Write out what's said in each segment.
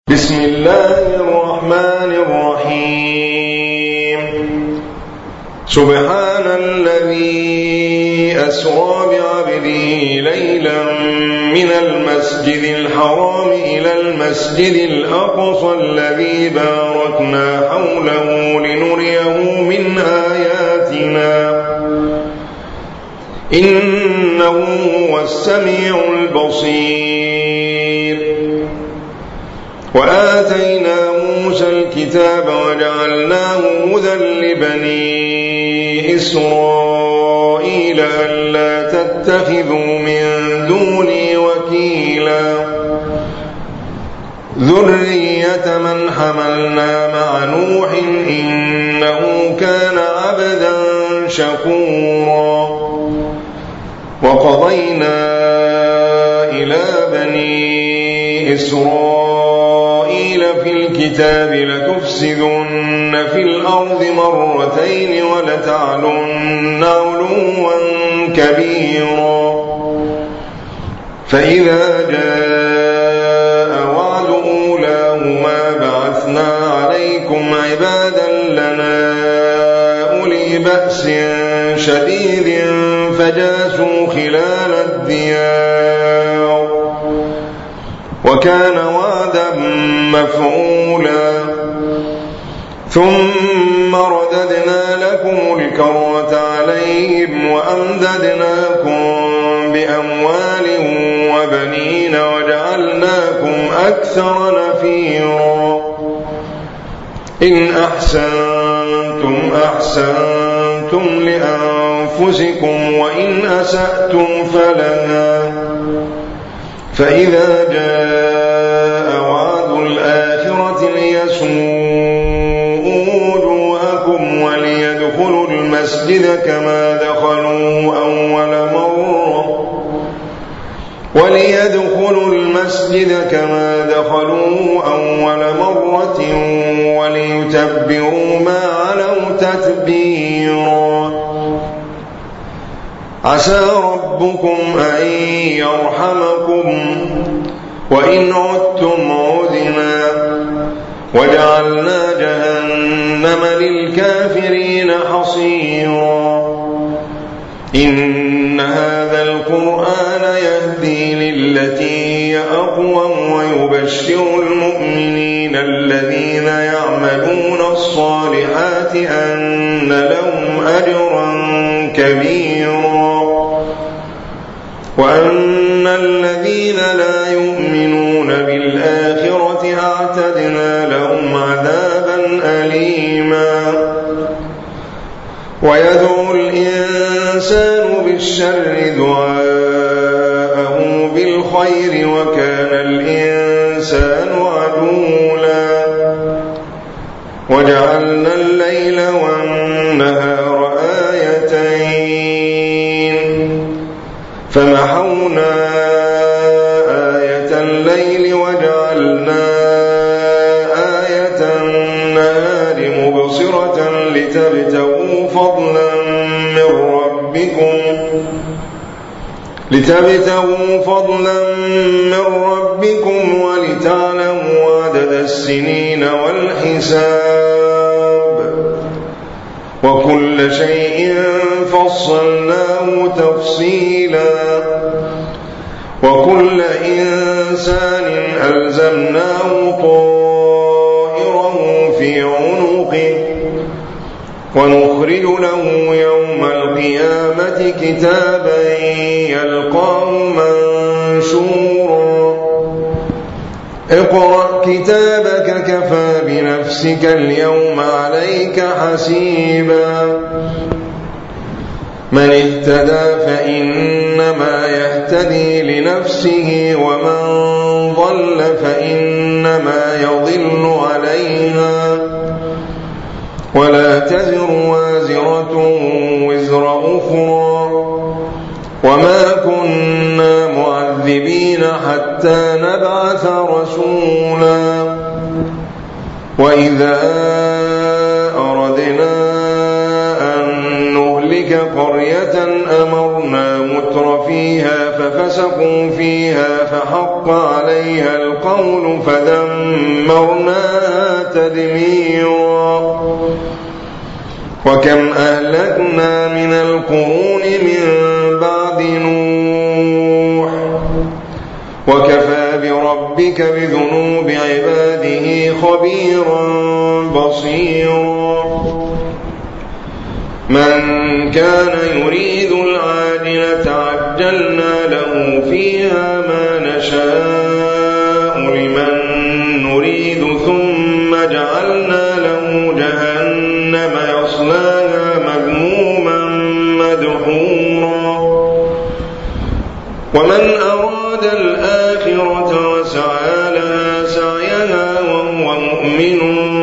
بسم الله الرحمن الرحيم. سبحان الذي أسرى بعبده ليلا من المسجد الحرام إلى المسجد الأقصى الذي باركنا حوله لنريه من آياتنا إنه هو السميع البصير. وآتينا موسى الكتاب وجعلناه هدى لبني إسرائيل ألا تتخذوا من دوني وكيلا ذرية من حملنا مع نوح إنه كان عبدا شكورا. وقضينا إلى بني إسرائيل في الكتاب لتفسدن في الأرض مرتين ولتعلن علوا كبيرا. فإذا جاء وعد أولاهما بعثنا عليكم عبادا لنا أولي بأس شديد فجاسوا خلال الديار وكان وعدا مفعولا. ثم رددنا لكم الكرة عليهم وأمددناكم بأموال وبنين وجعلناكم أكثر نفيرا. إن أحسنتم أحسنتم لأنفسكم وإن أسأتم فلها. فإذا جاء وعد الآخرة ليسوءوا وجوهكم وليدخلوا المسجد كما دخلوه أول مرة وليتبروا ما علوا تتبيرا. عسى ربكم أن يرحمكم وإن عدتم عدنا وجعلنا جهنم للكافرين حصيرا. إن هذا القرآن يهدي للتي هي أقوم ويبشر المؤمنين الذين يعملون الصالحات أن لهم أجرا كبيرا وأن الذين لا يؤمنون بالآخرة أعتدنا لهم عذابا أليما. ويدعو الإنسان بالشر دعاءه بالخير وكان الإنسان عجولا. وجعلنا الليل والنهار آيتين فمحونا آية الليل وجعلنا آية النهار مبصرة لتبتغوا فضلا من ربكم ولتعلموا عدد السنين والحساب وكل شيء فصلناه تفصيلا. وكل إنسان ألزمناه طائره في عنقه ونخرج له يوم القيامة كتابا يلقاه منشورا. اقرأ كتابك كفى بنفسك اليوم عليك حسيبا. من اهتدى فإنما يهتدي لنفسه ومن ضل فإنما يضل عليها ولا تزر وازرة وزر أخرى وما كنا معذبين حتى نبعث رسولا. وإذا أردنا أن نهلك ربك قرية أمرنا متر فيها ففسقوا فيها فحق عليها القول فدمرناها تدميرا وكم أهلكنا من القرون من بعد نوح وكفى بربك بذنوب عباده خبيرا بصيرا من كان يريد العاجلة عجلنا له فيها ما نشاء لمن نريد ثم جعلنا له جهنم يصلاها مذموما مدحورا ومن أراد الآخرة وسعى لها سعيها وهو مؤمن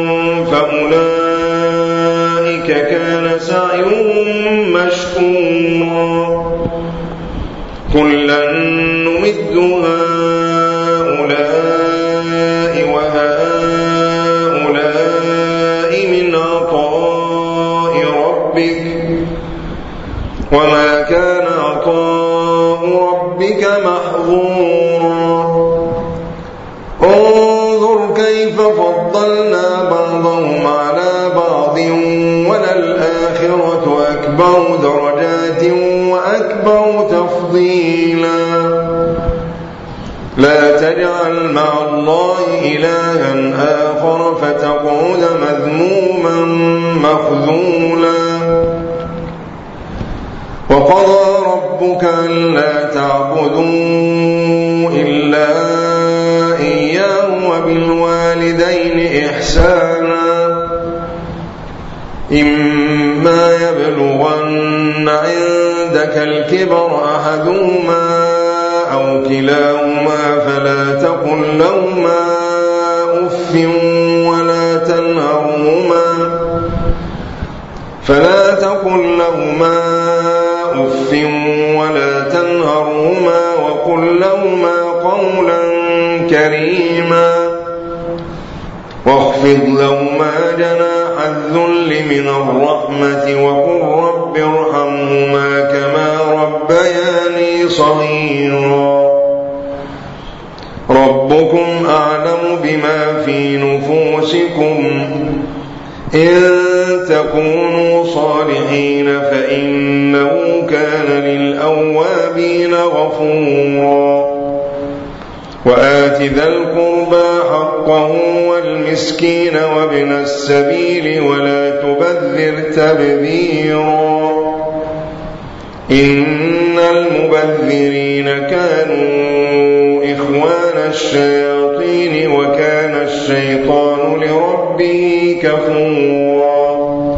فأولئك كان سعيهم مشكورا كلا نمد هؤلاء وهؤلاء من عطاء ربك وما كان عطاء ربك محظورا انظر كيف فضلنا بعضهم على بعض وللآخرة أكبر درجات وأكبر تفضيلا لا تجعل مع الله إلها آخر فتقعد مذموما مخذولا وقضى ربك ألا تعبدوا إلا إياه وبالوالدين إحسانا إما يبلغن عندك الكبر أحدهما أو كلاهما فلا تقل لهما أف ولا تنهرهما وقل لهما قولا كريما واخفض لهما جناح الذل من الرحمة وقل رب ارحمهما كما ربياني صغيرا ربكم أعلم بما في نفوسكم إن تكونوا صالحين فإنه كان للأوابين غفورا وآت ذا القربى حقه والمسكين وابن السبيل ولا تبذر تبذيرا إن المبذرين كانوا إخوان الشياطين وكان الشيطان لربه كفورا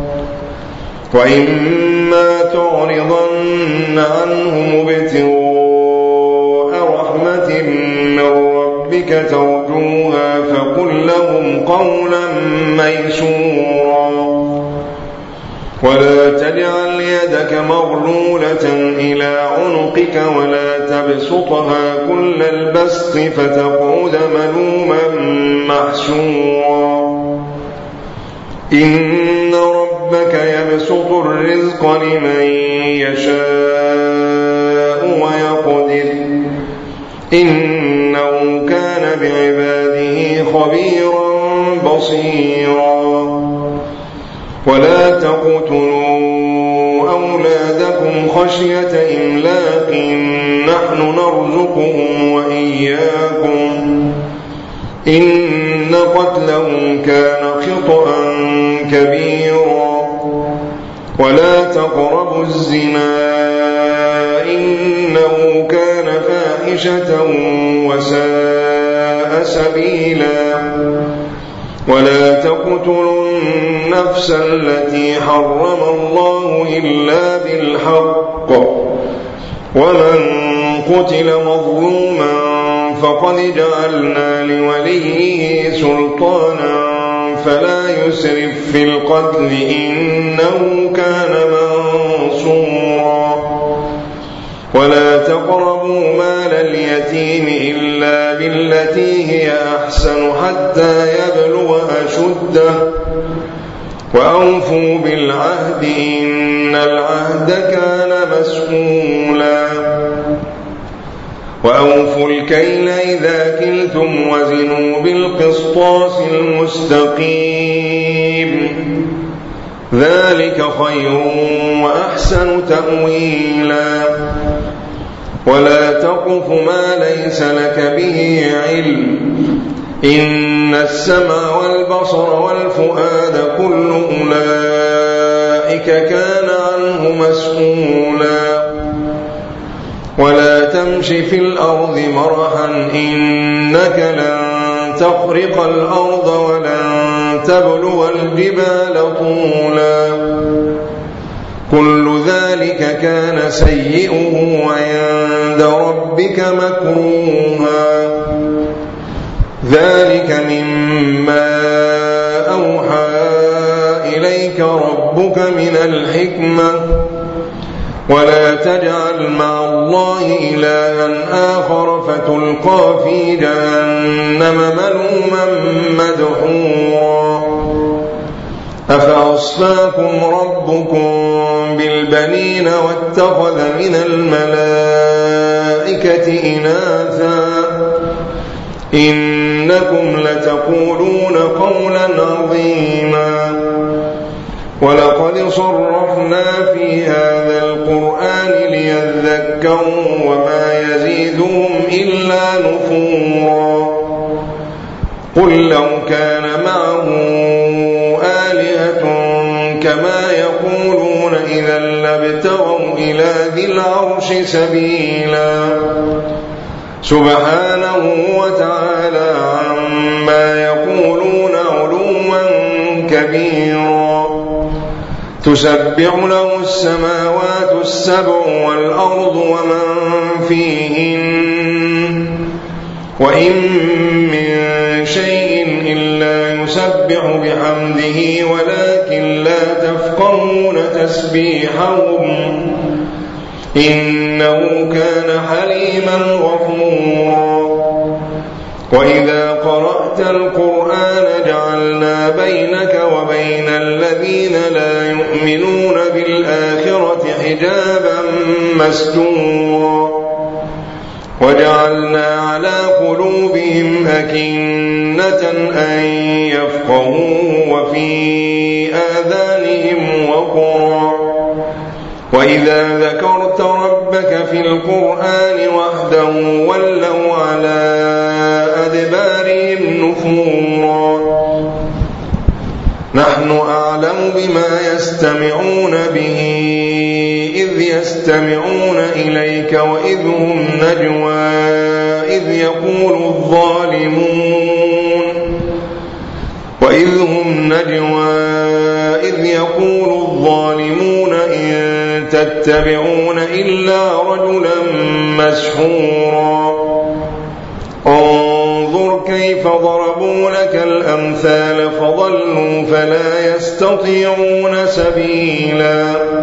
وإما تعرضن عنهم ابتغاء رحمة من ربك ترجوها فقل لهم قولا ميسورا ولا تجعل يدك مغلولة إلى عنقك ولا تبسطها كل البسط فتقعد ملوما محسورا إن ربك يبسط الرزق لمن يشاء ويقدر إنه كان بعباده خبيرا بصيرا ولا تقتلوا أولادكم خشية إملاق نحن نرزقهم وإياكم إن قتلهم كان خطأ كبيرا ولا تقربوا الزنا إنه كان فاحشة وساء سبيلا ولا تقتلوا النفس التي حرم الله إلا بالحق ومن قتل مظلوما فقد جعلنا لوليه سلطانا فلا يسرف في القتل إنه كان منصورا ولا تقربوا مال اليتيم إلا بالتي هي أحسن حتى يبلغ أشده وأوفوا بالعهد إن العهد كان مسؤولا وأوفوا الكيل إذا كلتم وزنوا بالقسطاس المستقيم ذلك خير وأحسن تأويلا ولا تقف ما ليس لك به علم إن السمع والبصر والفؤاد كل أولئك كان عنه مسؤولا ولا تمش في الأرض مرحا إنك لن تخرق الأرض ولن تبلغ الجبال طولا كل ذلك كان سيئه عند ربك مكروها ذلك مما أوحى إليك ربك من الحكمة ولا تجعل مع الله إلها آخر فتلقى في جهنم ملوما مدحورا أفأصفاكم ربكم بالبنين واتخذ من الملائكة إناثا إنكم لتقولون قولا عظيما ولقد صرفنا في هذا القرآن ليذكروا وما يزيدهم إلا نفورا قل لو كان معه آلهة كما يقولون إذا لابتغوا إلى ذي العرش سبيلا سبحانه وتعالى عما يقولون علوا كبيرا تسبح له السماوات السبع والأرض ومن فيهن وإن من شيء إلا يسبح بحمده ولكن لا تفقهون تسبيحهم إنه كان حليما غفورا وإذا قرأت القرآن جعلنا بينك وبين الذين لا يؤمنون بالآخرة حجابا مستورا وجعلنا على قلوبهم أكنة أن يفقهوا وفي آذانهم وقرا وإذا ذكرت ربك في القرآن وحده ولوا على أدبارهم نفورا نحن أعلم بما يستمعون به إذ يستمعون إليك وإذ هم نجوى إذ يقول الظالمون إن تتبعون إلا رجلا مسحورا انظر كيف ضربوا لك الأمثال فضلوا فلا يستطيعون سبيلا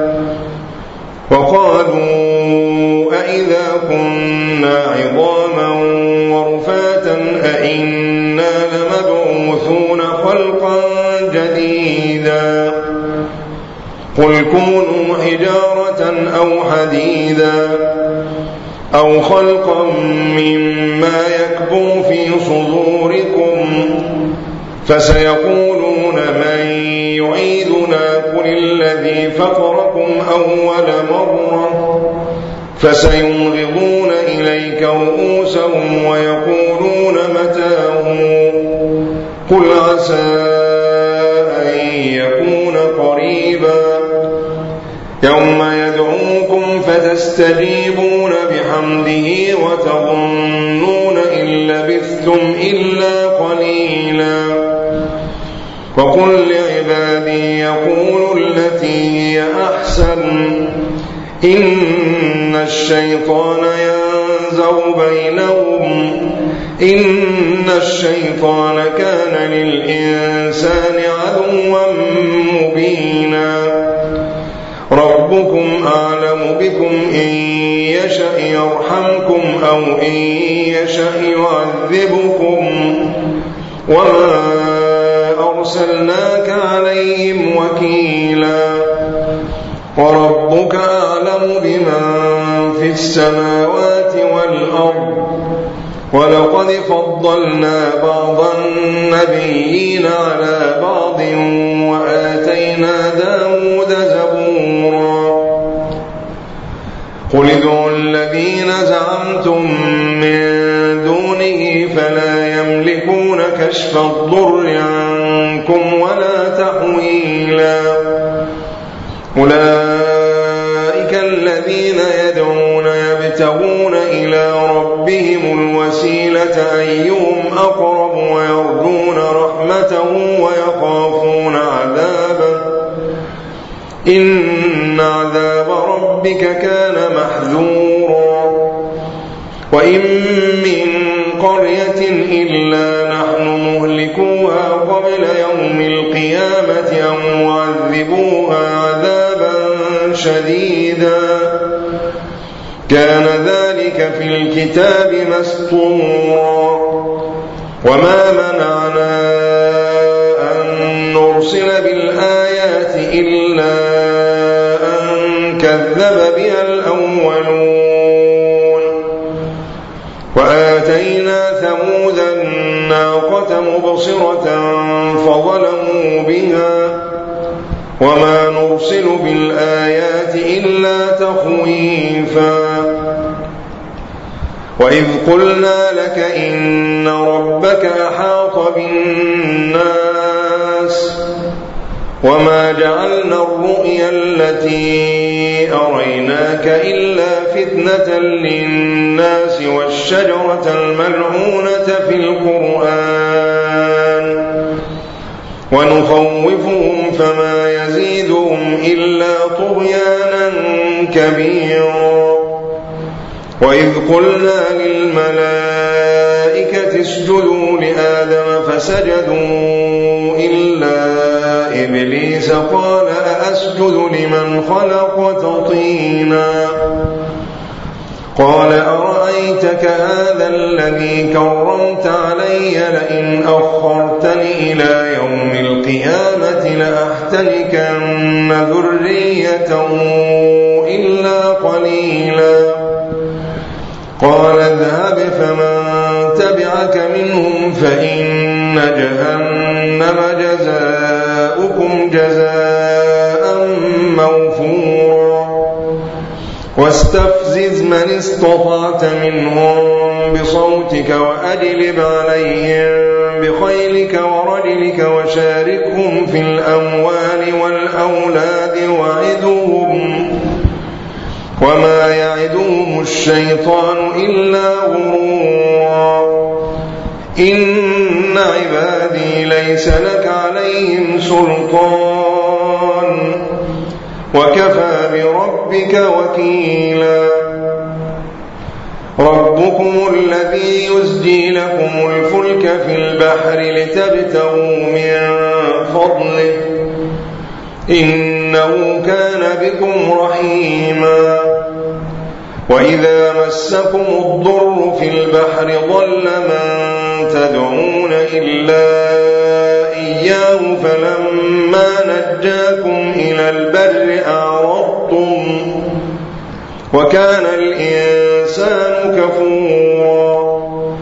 وقالوا أئذا كنا عظاما ورفاتا أئنا لمبعوثون خلقا جديدا قل كونوا حجارة أو حديدا أو خلقا مما يكبر في صدوركم فسيقولون من يعيدنا قل الذي فطركم أول مرة فسينغضون إليك رؤوسهم ويقولون متاه قل عسى أن يكون قريبا يوم يدعوكم فتستجيبون بحمده وتظنون إن لبثتم إلا قليلا وقل لعبادي يقولوا التي هي أحسن إن الشيطان ينزغ بينهم إن الشيطان كان للإنسان عدوا مبينا ربكم أعلم بكم إن يشأ يرحمكم أو إن يشأ يعذبكم وما أرسلناك عليهم وكيلا وربك أعلم بمن في السماوات والأرض ولقد فضلنا بعض النبيين على بعض وآتينا داود زبورا قل ادعوا الذين زعمتم من دونه فلا يملكون كشف الضر عنكم ولا تحويلا أولئك الذين يدعون يبتغون إلى ربهم الوسيلة أيهم أقرب ويرجون رحمته ويخافون عذابه إن عذاب ربك كان محذورا وإن من قرية إلا نحن مهلكوها قبل يوم القيامة أو معذبوها عذابا شديدا كان ذلك في الكتاب مسطورا وما منعنا أن نرسل بالآيات إلا أن كذب بها الأولون وآتينا ثمود الناقة مبصرة فظلموا بها وما نرسل بالآيات إلا تخويفا وإذ قلنا لك إن ربك أحاط بالناس وما جعلنا الرؤيا التي أريناك إلا فتنة للناس والشجرة الملعونة في القرآن ونخوفهم فما يزيدهم إلا طغيانا كبيرا وإذ قلنا للملائكة اسجدوا لآدم فسجدوا إلا إبليس قال أأسجد لمن خلقت طينا قال أرأيتك هذا الذي كرمت علي لئن أخرتني إلى يوم القيامة لأحتنكن ذريته إلا قليلا قال اذهب فمن تبعك منهم فإن جهنم جزاؤكم جزاء موفورا واستفزز من استطعت منهم بصوتك وأجلب عليهم بخيلك ورجلك وشاركهم في الأموال والأولاد وعدهم وما يعدهم الشيطان إلا غرورا إن عبادي ليس لك عليهم سلطان وكفى بربك وكيلا ربكم الذي يزجي لكم الفلك في البحر لتبتغوا من فضله إنه كان بكم رحيما وإذا مسكم الضر في البحر ضل من تدعون إلا إياه فلما نجاكم إلى البر أعرضتم وكان الإنسان كفورا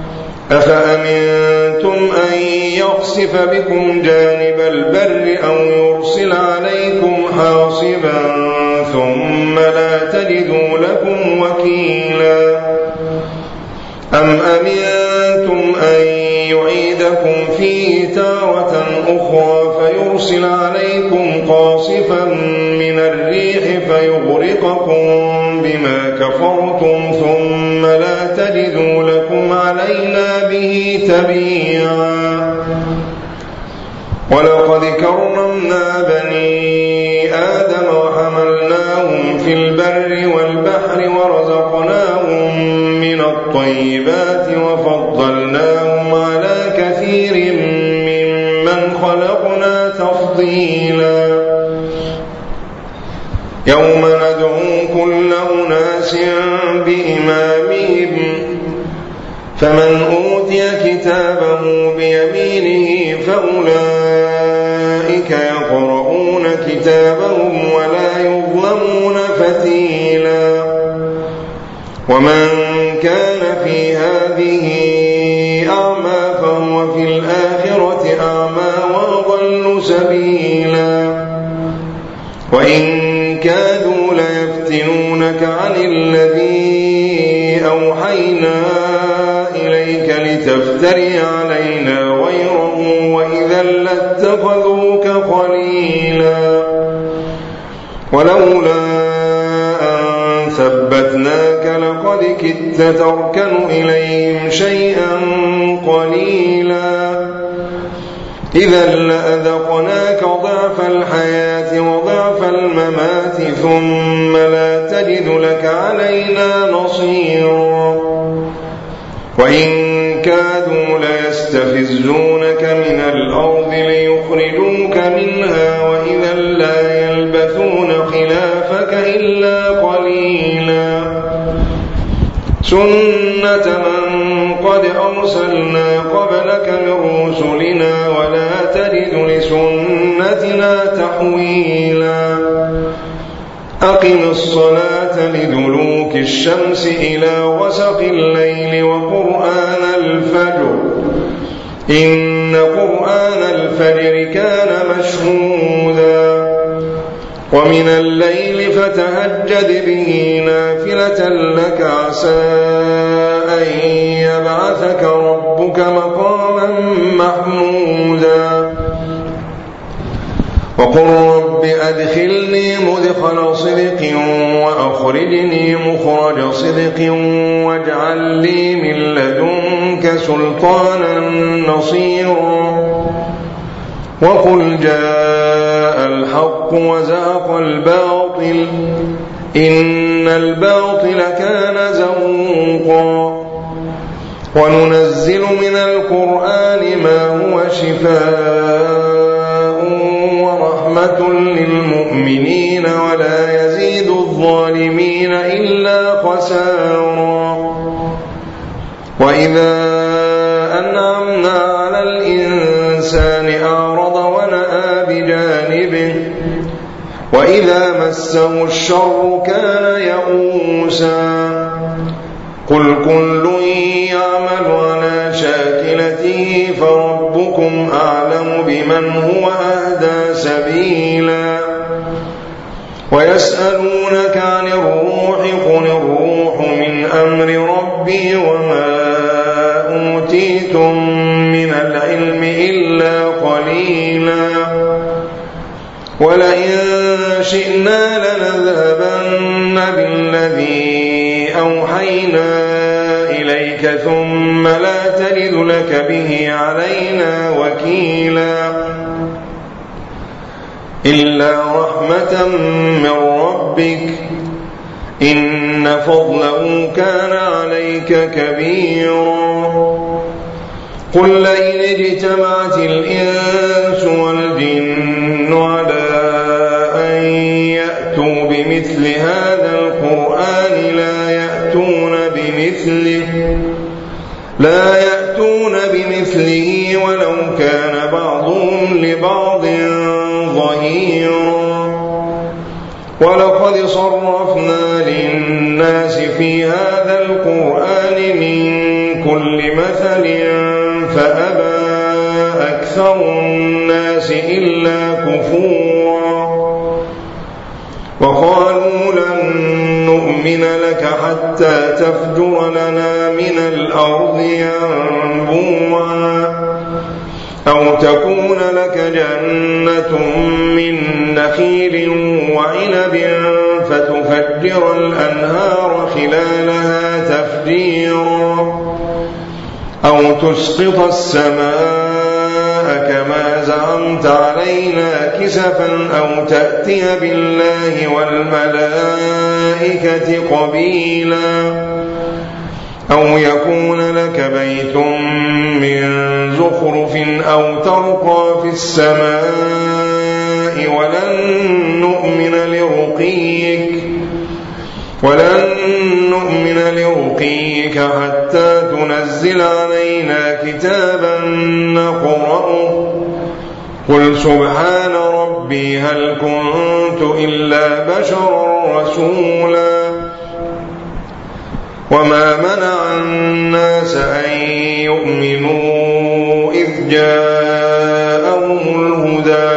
أفأمنتم أن يخسف بكم جانب البر أو يرسل عليكم حاصبا ثم لا تجدوا لكم وكيلا أم أمنتم أن يعيدكم فيه تارة أخرى فيرسل عليكم قاصفا من الريح فيغرقكم بما كفرتم ثم لا تجدوا لكم علينا به تبيعا ولقد كرمنا بني آدم وحملناهم في البر والبحر ورزقناهم من الطيبات وفضلناهم على كثير ممن خلقنا تفضيلا يوم ندعو كل أناس بإمامهم فمن أوتي كتابه بيمينه فأولئك كتابهم ولا يظلمون فتيلا. ومن كان في هذه أعمى فهو في الآخرة أعمى وأضل سبيلا. وإن كادوا ليفتنونك عن الذي أوحينا إليك لتفتري علينا غيره وإذا لاتخذوك خليلا. ولولا أن ثبتناك لقد كدت تركن إليهم شيئا قليلا. إذا لأذقناك ضعف الحياة وضعف الممات ثم لا تجد لك علينا نصيرا. وإن كادوا ليستفزونك من الأرض ليخرجوك منها وإذا لا يلبثون خلافك إلا قليلا. سنة من قد أرسلنا قبلك من رسلنا ولا تجد لسنتنا تحويلا. أقم الصلاة لدلوك الشمس إلى وسط الليل وقرآن الفجر إن قرآن الفجر كان مشهودا. ومن الليل فتهجد به نافلة لك عسى أن يبعثك ربك مقاما محمودا. وقل رب أدخلني مدخل صدق وأخرجني مخرج صدق واجعل لي من لدنك سلطانا نصيرا. وقل جاء الحق وزهق الباطل إن الباطل كان زهوقا. وننزل من القرآن ما هو شفاء ورحمة للمؤمنين ولا يزيد الظالمين إلا خسارا. وإذا أنعمنا على الإنسان أعرض ونأى بجانبه وإذا مسه الشر كان يئوسا. قل كل يعمل على شاكلته فربكم أعلم بمن هو أهدى سبيلا. ويسألونك عن الروح قل الروح من أمر ربي وما أوتيتم من العلم إلا قليلا. ولئن شئنا لنذهبن بالذي أوحينا إليك ثم لا تجد لك به علينا وكيلا. إلا رحمة من ربك إن فضله كان عليك كبيرا. قل لئن اجتمعت الإنس والجن على أن يأتوا بمثل هذا القرآن لا يأتون بمثله ولو كان بعضهم لبعض ظهيرا. ولقد صرفنا للناس في هذا القرآن من كل مثل فأبى أكثر الناس إلا كفورا. وقالوا لن نؤمن لك حتى تفجر لنا من الأرض ينبوعا أو تكون لك جنة من نخيل وعنب فتفجر الأنهار خلالها تفجيرا أو تسقط السماء كما زعمت علينا كسفا أو تأتي بالله والملائكة قبيلا أو يكون لك بيت من زخرف أو ترقى في السماء ولن نؤمن لرقيك حتى تنزل علينا كتابا نقرأه قل سبحان ربي هل كنت إلا بشرا رسولا وما منع الناس أن يؤمنوا إذ جاءهم الهدى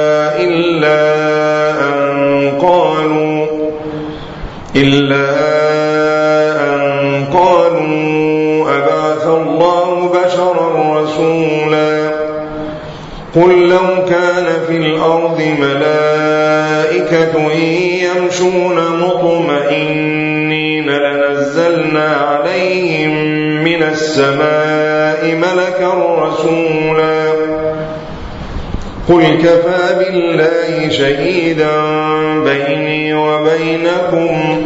إلا أن قالوا أبعث الله بشرا رسولا قل لو كان في الأرض ملائكة يمشون مطمئنين لنزلنا عليهم من السماء ملكا رسولا قل كفى بالله شهيدا بيني وبينكم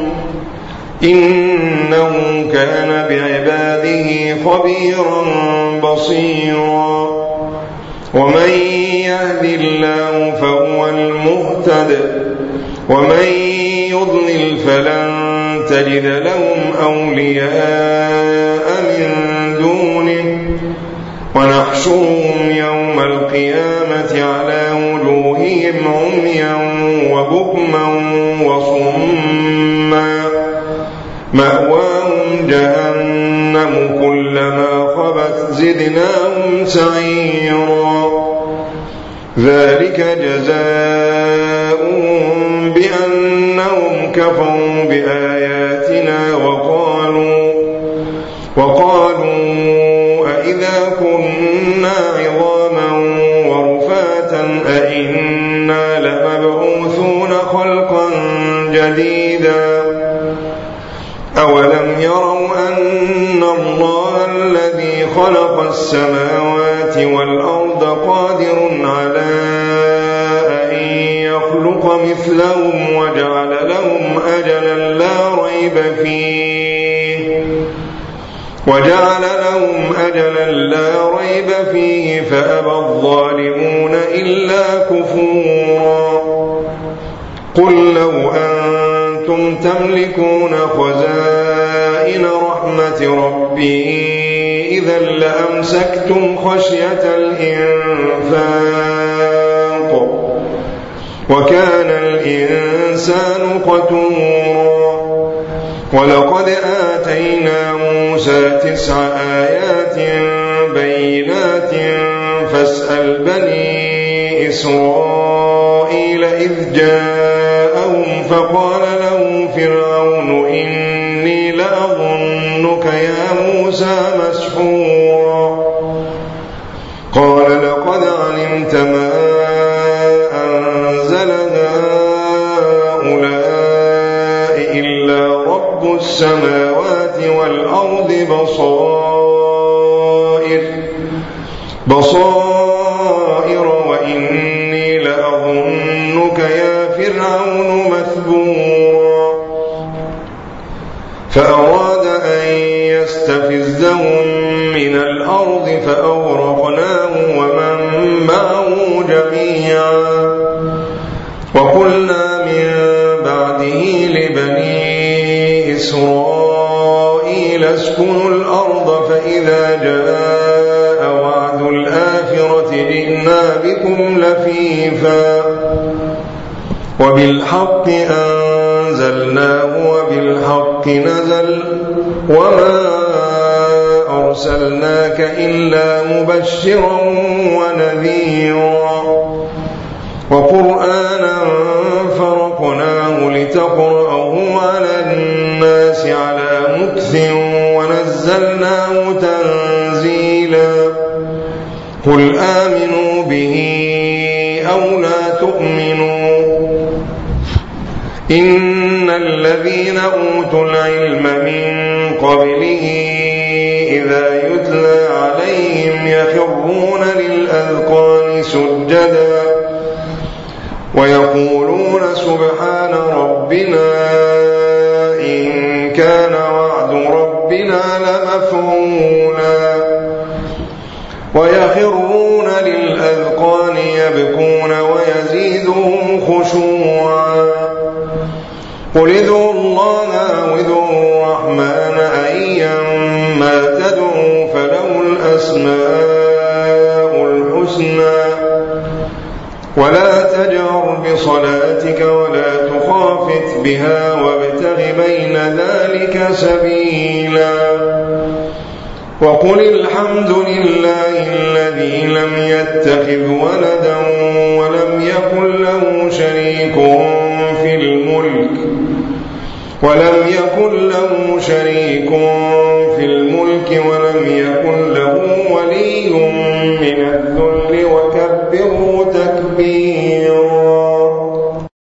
إنه كان بعباده خبيرا بصيرا ومن يهد الله فهو المهتد ومن يضلل فلن تجد لهم أولياء من دونه ونحشرهم يوم القيامة على وجوههم عميا وبكما وصما مأواهم جهنم كلما خبت زدناهم سعيرا ذلك جزاؤهم بأنهم كفروا بآياتنا وقالوا أإذا كنا عظاما ورفاتا أإنا لمبعوثون خلقا جديدا أولم يروا أن الله الذي خلق السماوات والأرض قادر على أن يخلق مثلهم وجعل لهم أجلا لا ريب فيه فأبى الظالمون إلا كفورا قل لو أنتم تملكون خزائن رحمة ربي إذا لأمسكتم خشية الإنفاق وكان الإنسان قتورا ولقد آتينا موسى 9 آيات بينات فاسأل بني إسرائيل إذ جاءهم فقال له فرعون إني لأظنك يا موسى مسحورا قال لقد علمت ما أنزل هؤلاء إلا رب السماوات والأرض بصائر وإني لأظنك يا فرعون مثبورا فأراد أن يستفزهم من الأرض فأغرقناه ومن معه جميعا وقلنا من بعده لبني إسرائيل اسكنوا الأرض فإذا جاء وعد الآخرة جئنا بكم لفيفا وبالحق أنزلناه وبالحق نزل وما أرسلناك إلا مبشرا ونذيرا وقرآنا فرقناه لتقرأه على الناس على مكث ونزلناه تنزيلا قل آمنوا به أو لا تؤمنوا إن الذين أوتوا العلم من قبله إذا يتلى عليهم يخرون للأذقان سجدا ويقولون سبحان ربنا إن كان وعد ربنا لمفعولا ويخرون للأذقان يبكون ويزيدهم خشوعا قل ادعوا الله أو ادعوا الرحمن أيما تدعوا فله الأسماء الحسنى ولا تجهر بصلاتك ولا تخافت بها وابتغ بين ذلك سبيلا وقل الحمد لله الذي لم يتخذ ولدا ولم يكن له شريك في الملك